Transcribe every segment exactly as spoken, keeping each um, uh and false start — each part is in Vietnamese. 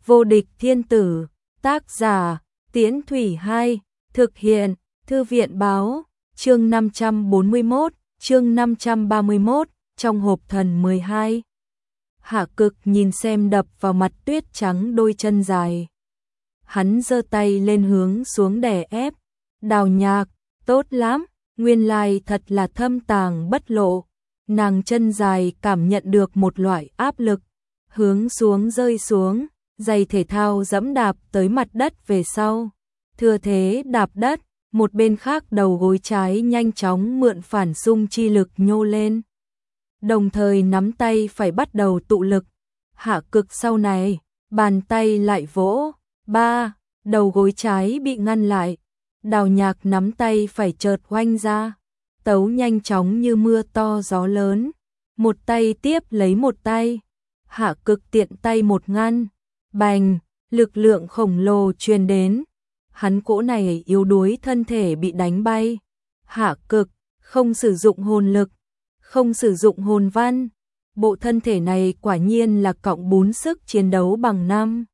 Vô địch thiên tử, tác giả, Tiễn Thủy Hai, thực hiện, Thư viện báo, chương năm trăm bốn mươi mốt, chương năm trăm ba mươi mốt, trong hộp thần mười hai. Hạ Cực nhìn xem đập vào mặt tuyết trắng đôi chân dài. Hắn giơ tay lên hướng xuống đè ép, Đào Nhạc, tốt lắm, nguyên lai thật là thâm tàng bất lộ. Nàng chân dài cảm nhận được một loại áp lực, hướng xuống rơi xuống, giày thể thao dẫm đạp tới mặt đất về sau. Thừa thế đạp đất, một bên khác đầu gối trái nhanh chóng mượn phản xung chi lực nhô lên. Đồng thời nắm tay phải bắt đầu tụ lực. Hạ Cực sau này, bàn tay lại vỗ, ba, đầu gối trái bị ngăn lại. Đào Nhạc nắm tay phải chợt oanh ra, tấu nhanh chóng như mưa to gió lớn, một tay tiếp lấy một tay. Hạ Cực tiện tay một ngăn, bành, lực lượng khổng lồ truyền đến. Hắn cỗ này yếu đuối thân thể bị đánh bay. Hạ Cực không sử dụng hồn lực, không sử dụng hồn văn. Bộ thân thể này quả nhiên là cộng bốn sức chiến đấu bằng năm.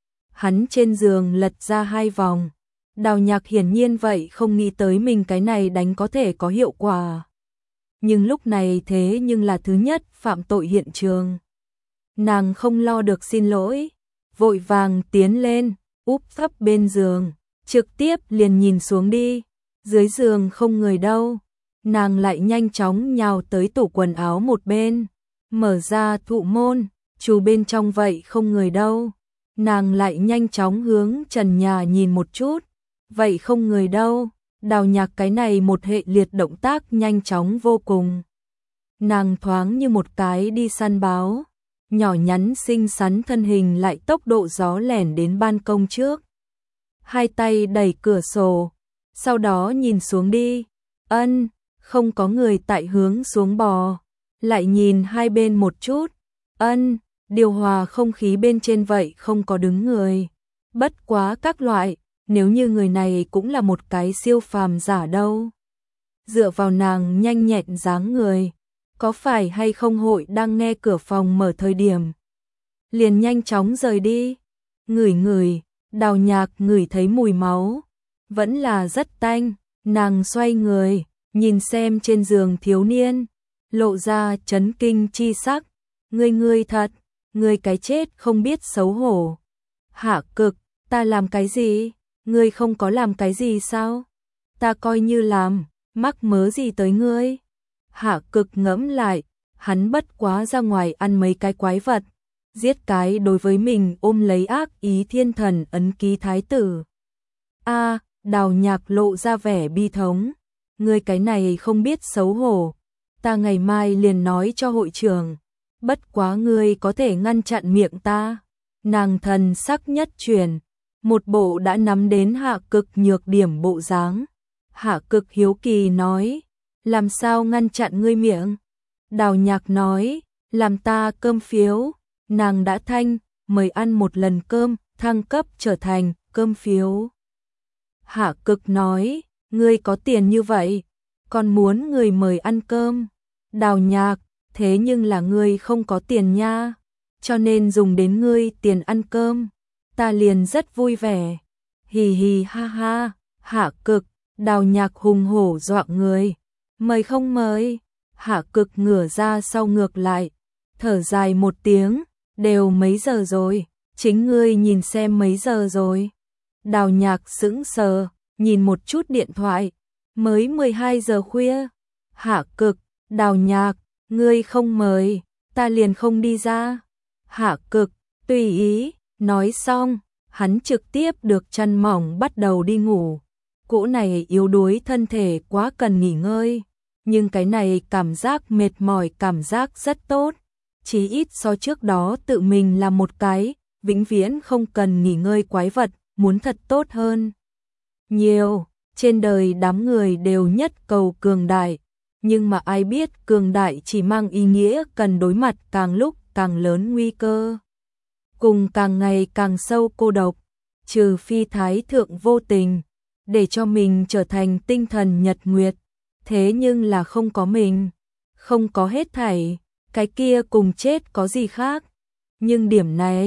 Hắn trên giường lật ra hai vòng. Đào Nhạc hiển nhiên vậy không nghĩ tới mình cái này đánh có thể có hiệu quả. Nhưng lúc này thế nhưng là thứ nhất phạm tội hiện trường. Nàng không lo được xin lỗi, vội vàng tiến lên, úp thấp bên giường, trực tiếp liền nhìn xuống đi. Dưới giường không người đâu. Nàng lại nhanh chóng nhào tới tủ quần áo một bên, mở ra thụ môn, trù bên trong vậy không người đâu. Nàng lại nhanh chóng hướng trần nhà nhìn một chút, vậy không người đâu. Đào Nhạc cái này một hệ liệt động tác nhanh chóng vô cùng. Nàng thoáng như một cái đi săn báo, nhỏ nhắn xinh xắn thân hình lại tốc độ gió lẻn đến ban công trước. Hai tay đẩy cửa sổ, sau đó nhìn xuống đi. Ân, không có người tại hướng xuống bò. Lại nhìn hai bên một chút. Ân, điều hòa không khí bên trên vậy không có đứng người. Bất quá các loại, nếu như người này cũng là một cái siêu phàm giả đâu. Dựa vào nàng nhanh nhẹn dáng người, có phải hay không hội đang nghe cửa phòng mở thời điểm liền nhanh chóng rời đi. Ngửi ngửi, Đào Nhạc ngửi thấy mùi máu, vẫn là rất tanh. Nàng xoay người, nhìn xem trên giường thiếu niên, lộ ra chấn kinh chi sắc. Ngươi ngươi thật, ngươi cái chết không biết xấu hổ. Hạ Cực, ta làm cái gì? Ngươi không có làm cái gì sao? Ta coi như làm, mắc mớ gì tới ngươi? Hạ Cực ngẫm lại, hắn bất quá ra ngoài ăn mấy cái quái vật, giết cái đối với mình ôm lấy ác ý thiên thần ấn ký thái tử. A, Đào Nhạc lộ ra vẻ bi thống. Ngươi cái này không biết xấu hổ, ta ngày mai liền nói cho hội trưởng, bất quá ngươi có thể ngăn chặn miệng ta. Nàng thần sắc nhất chuyển, một bộ đã nắm đến Hạ Cực nhược điểm bộ dáng. Hạ Cực hiếu kỳ nói, làm sao ngăn chặn ngươi miệng? Đào Nhạc nói, làm ta cơm phiếu. Nàng đã thanh, mời ăn một lần cơm, thăng cấp trở thành cơm phiếu. Hạ Cực nói, ngươi có tiền như vậy, còn muốn người mời ăn cơm. Đào Nhạc, thế nhưng là ngươi không có tiền nha, cho nên dùng đến ngươi tiền ăn cơm, ta liền rất vui vẻ. Hì hì ha ha. Hạ Cực, Đào Nhạc hùng hổ dọa người. Mời không mời? Hạ Cực ngửa ra sau ngược lại, thở dài một tiếng, đều mấy giờ rồi, chính ngươi nhìn xem mấy giờ rồi. Đào Nhạc sững sờ, nhìn một chút điện thoại, mới mười hai giờ khuya. Hạ Cực, Đào Nhạc, ngươi không mời, ta liền không đi ra. Hạ Cực, tùy ý. Nói xong, hắn trực tiếp được chăn mỏng bắt đầu đi ngủ. Cỗ này yếu đuối thân thể quá cần nghỉ ngơi, nhưng cái này cảm giác mệt mỏi cảm giác rất tốt. Chí ít so trước đó tự mình làm một cái vĩnh viễn không cần nghỉ ngơi quái vật muốn thật tốt hơn nhiều. Trên đời đám người đều nhất cầu cường đại, nhưng mà ai biết cường đại chỉ mang ý nghĩa cần đối mặt càng lúc càng lớn nguy cơ, cùng càng ngày càng sâu cô độc. Trừ phi Thái Thượng vô tình để cho mình trở thành tinh thần nhật nguyệt, thế nhưng là không có mình, không có hết thảy, cái kia cùng chết có gì khác. Nhưng điểm này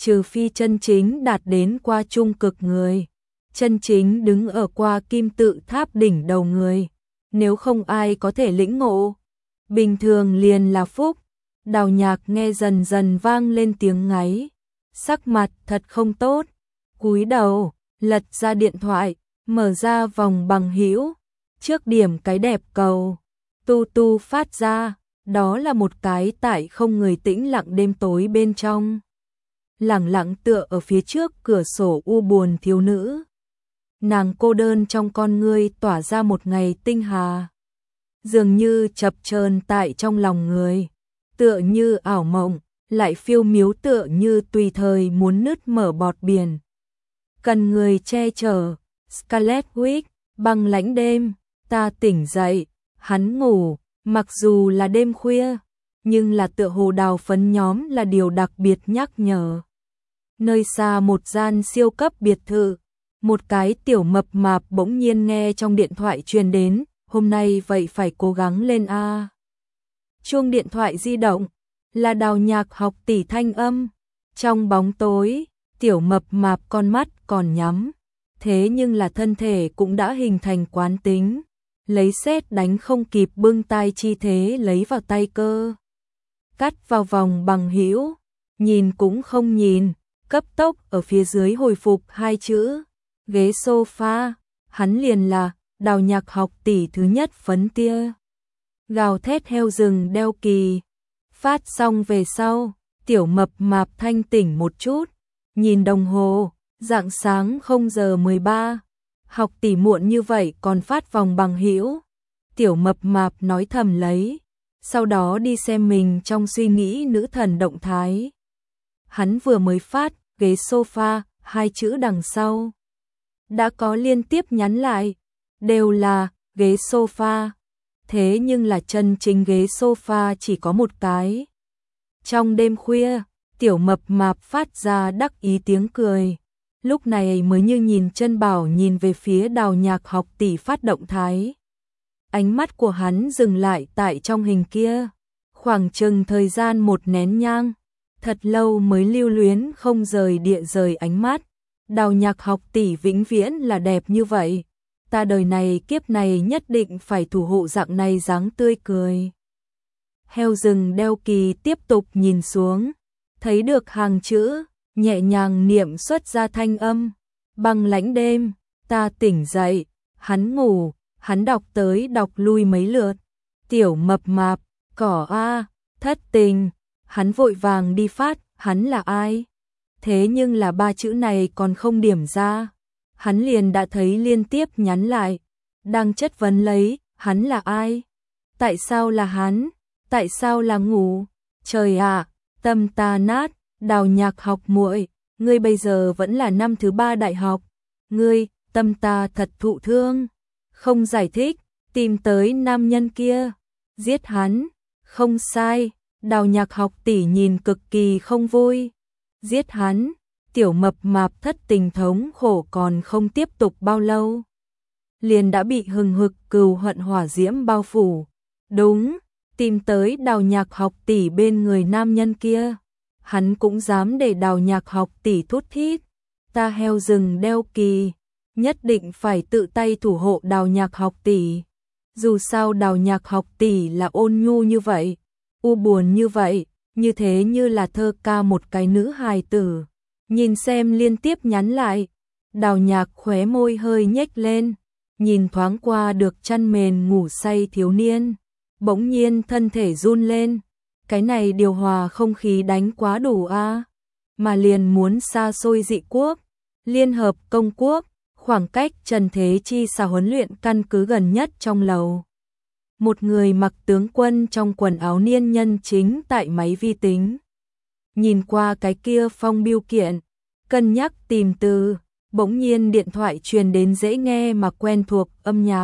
trừ phi chân chính đạt đến qua trung cực người, chân chính đứng ở qua kim tự tháp đỉnh đầu người, nếu không ai có thể lĩnh ngộ. Bình thường liền là phúc. Đào Nhạc nghe dần dần vang lên tiếng ngáy, sắc mặt thật không tốt, cúi đầu, lật ra điện thoại, mở ra vòng bằng hữu, trước điểm cái đẹp cầu, tu tu phát ra, đó là một cái tại không người tĩnh lặng đêm tối bên trong. Lẳng lặng tựa ở phía trước cửa sổ u buồn thiếu nữ. Nàng cô đơn trong con ngươi tỏa ra một ngày tinh hà, dường như chập chờn tại trong lòng người, tựa như ảo mộng, lại phiêu miếu tựa như tùy thời muốn nứt mở bọt biển. Cần người che chở. Scarlet Witch, băng lãnh đêm, ta tỉnh dậy, hắn ngủ, mặc dù là đêm khuya, nhưng là tựa hồ đào phấn nhóm là điều đặc biệt nhắc nhở. Nơi xa một gian siêu cấp biệt thự, một cái tiểu mập mạp bỗng nhiên nghe trong điện thoại truyền đến, hôm nay vậy phải cố gắng lên a. Chuông điện thoại di động, là Đào Nhạc học tỷ thanh âm. Trong bóng tối, tiểu mập mạp con mắt còn nhắm, thế nhưng là thân thể cũng đã hình thành quán tính, lấy sét đánh không kịp bưng tay chi thế lấy vào tay cơ. Cắt vào vòng bằng hữu, nhìn cũng không nhìn, cấp tốc ở phía dưới hồi phục hai chữ, ghế sofa, hắn liền là Đào Nhạc học tỷ thứ nhất phấn tia. Gào thét heo rừng đeo kỳ. Phát xong về sau, tiểu mập mạp thanh tỉnh một chút, nhìn đồng hồ, rạng sáng không giờ mười ba, học tỷ muộn như vậy còn phát vòng bằng hữu. Tiểu mập mạp nói thầm lấy, sau đó đi xem mình trong suy nghĩ nữ thần động thái. Hắn vừa mới phát, ghế sofa, hai chữ đằng sau. Đã có liên tiếp nhắn lại, đều là, ghế sofa. Thế nhưng là chân chính ghế sofa chỉ có một cái. Trong đêm khuya, tiểu mập mạp phát ra đắc ý tiếng cười. Lúc này mới như nhìn chân bảo nhìn về phía Đào Nhạc học tỷ phát động thái. Ánh mắt của hắn dừng lại tại trong hình kia. Khoảng chừng thời gian một nén nhang. Thật lâu mới lưu luyến không rời địa rời ánh mắt. Đào Nhạc học tỷ vĩnh viễn là đẹp như vậy. Ta đời này kiếp này nhất định phải thủ hộ dạng này dáng tươi cười. Heo rừng đeo kỳ tiếp tục nhìn xuống, thấy được hàng chữ, nhẹ nhàng niệm xuất ra thanh âm. Băng lãnh đêm, ta tỉnh dậy, hắn ngủ, hắn đọc tới đọc lui mấy lượt. Tiểu mập mạp, cỏ a, thất tình, hắn vội vàng đi phát, hắn là ai? Thế nhưng là ba chữ này còn không điểm ra. Hắn liền đã thấy liên tiếp nhắn lại, đang chất vấn lấy, hắn là ai? Tại sao là hắn? Tại sao là ngủ? Trời ạ, tâm ta nát, Đào Nhạc học muội, ngươi bây giờ vẫn là năm thứ ba đại học, ngươi, tâm ta thật thụ thương. Không giải thích, tìm tới nam nhân kia, giết hắn, không sai. Đào Nhạc học tỷ nhìn cực kỳ không vui. Giết hắn. Tiểu mập mạp thất tình thống khổ còn không tiếp tục bao lâu, liền đã bị hừng hực cừu hận hỏa diễm bao phủ. Đúng, tìm tới Đào Nhạc học tỷ bên người nam nhân kia, hắn cũng dám để Đào Nhạc học tỷ thút thít. Ta heo rừng đeo kỳ, nhất định phải tự tay thủ hộ Đào Nhạc học tỷ. Dù sao Đào Nhạc học tỷ là ôn nhu như vậy, u buồn như vậy, như thế như là thơ ca một cái nữ hài tử. Nhìn xem liên tiếp nhắn lại, Đào Nhạc khóe môi hơi nhếch lên, nhìn thoáng qua được chăn mền ngủ say thiếu niên, bỗng nhiên thân thể run lên, cái này điều hòa không khí đánh quá đủ a, mà liền muốn xa xôi dị quốc, liên hợp công quốc, khoảng cách Trần Thế Chi xà huấn luyện căn cứ gần nhất trong lầu. Một người mặc tướng quân trong quần áo niên nhân chính tại máy vi tính. Nhìn qua cái kia phong biêu kiện, cân nhắc tìm từ, bỗng nhiên điện thoại truyền đến dễ nghe mà quen thuộc âm nhạc.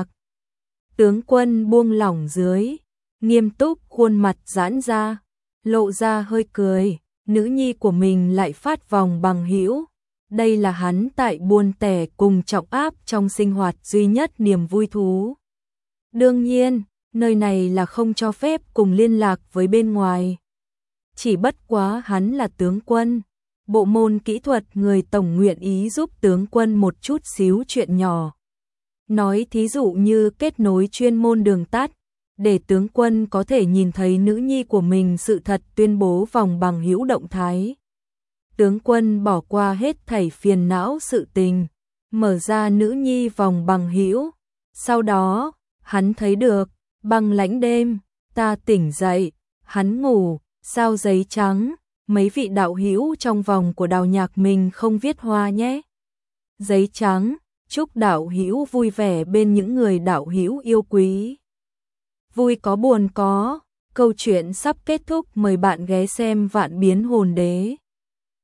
Tướng quân buông lỏng dưới, nghiêm túc khuôn mặt giãn ra, lộ ra hơi cười, nữ nhi của mình lại phát vòng bằng hữu. Đây là hắn tại buôn tẻ cùng trọng áp trong sinh hoạt duy nhất niềm vui thú. Đương nhiên, nơi này là không cho phép cùng liên lạc với bên ngoài. Chỉ bất quá hắn là tướng quân, bộ môn kỹ thuật người tổng nguyện ý giúp tướng quân một chút xíu chuyện nhỏ. Nói thí dụ như kết nối chuyên môn đường tắt, để tướng quân có thể nhìn thấy nữ nhi của mình sự thật tuyên bố vòng bằng hữu động thái. Tướng quân bỏ qua hết thảy phiền não sự tình, mở ra nữ nhi vòng bằng hữu. Sau đó, hắn thấy được, băng lãnh đêm, ta tỉnh dậy, hắn ngủ, sao giấy trắng, mấy vị đạo hữu trong vòng của Đào Nhạc mình không viết hoa nhé. Giấy trắng, chúc đạo hữu vui vẻ bên những người đạo hữu yêu quý. Vui có buồn có, câu chuyện sắp kết thúc, mời bạn ghé xem Vạn Biến Hồn Đế.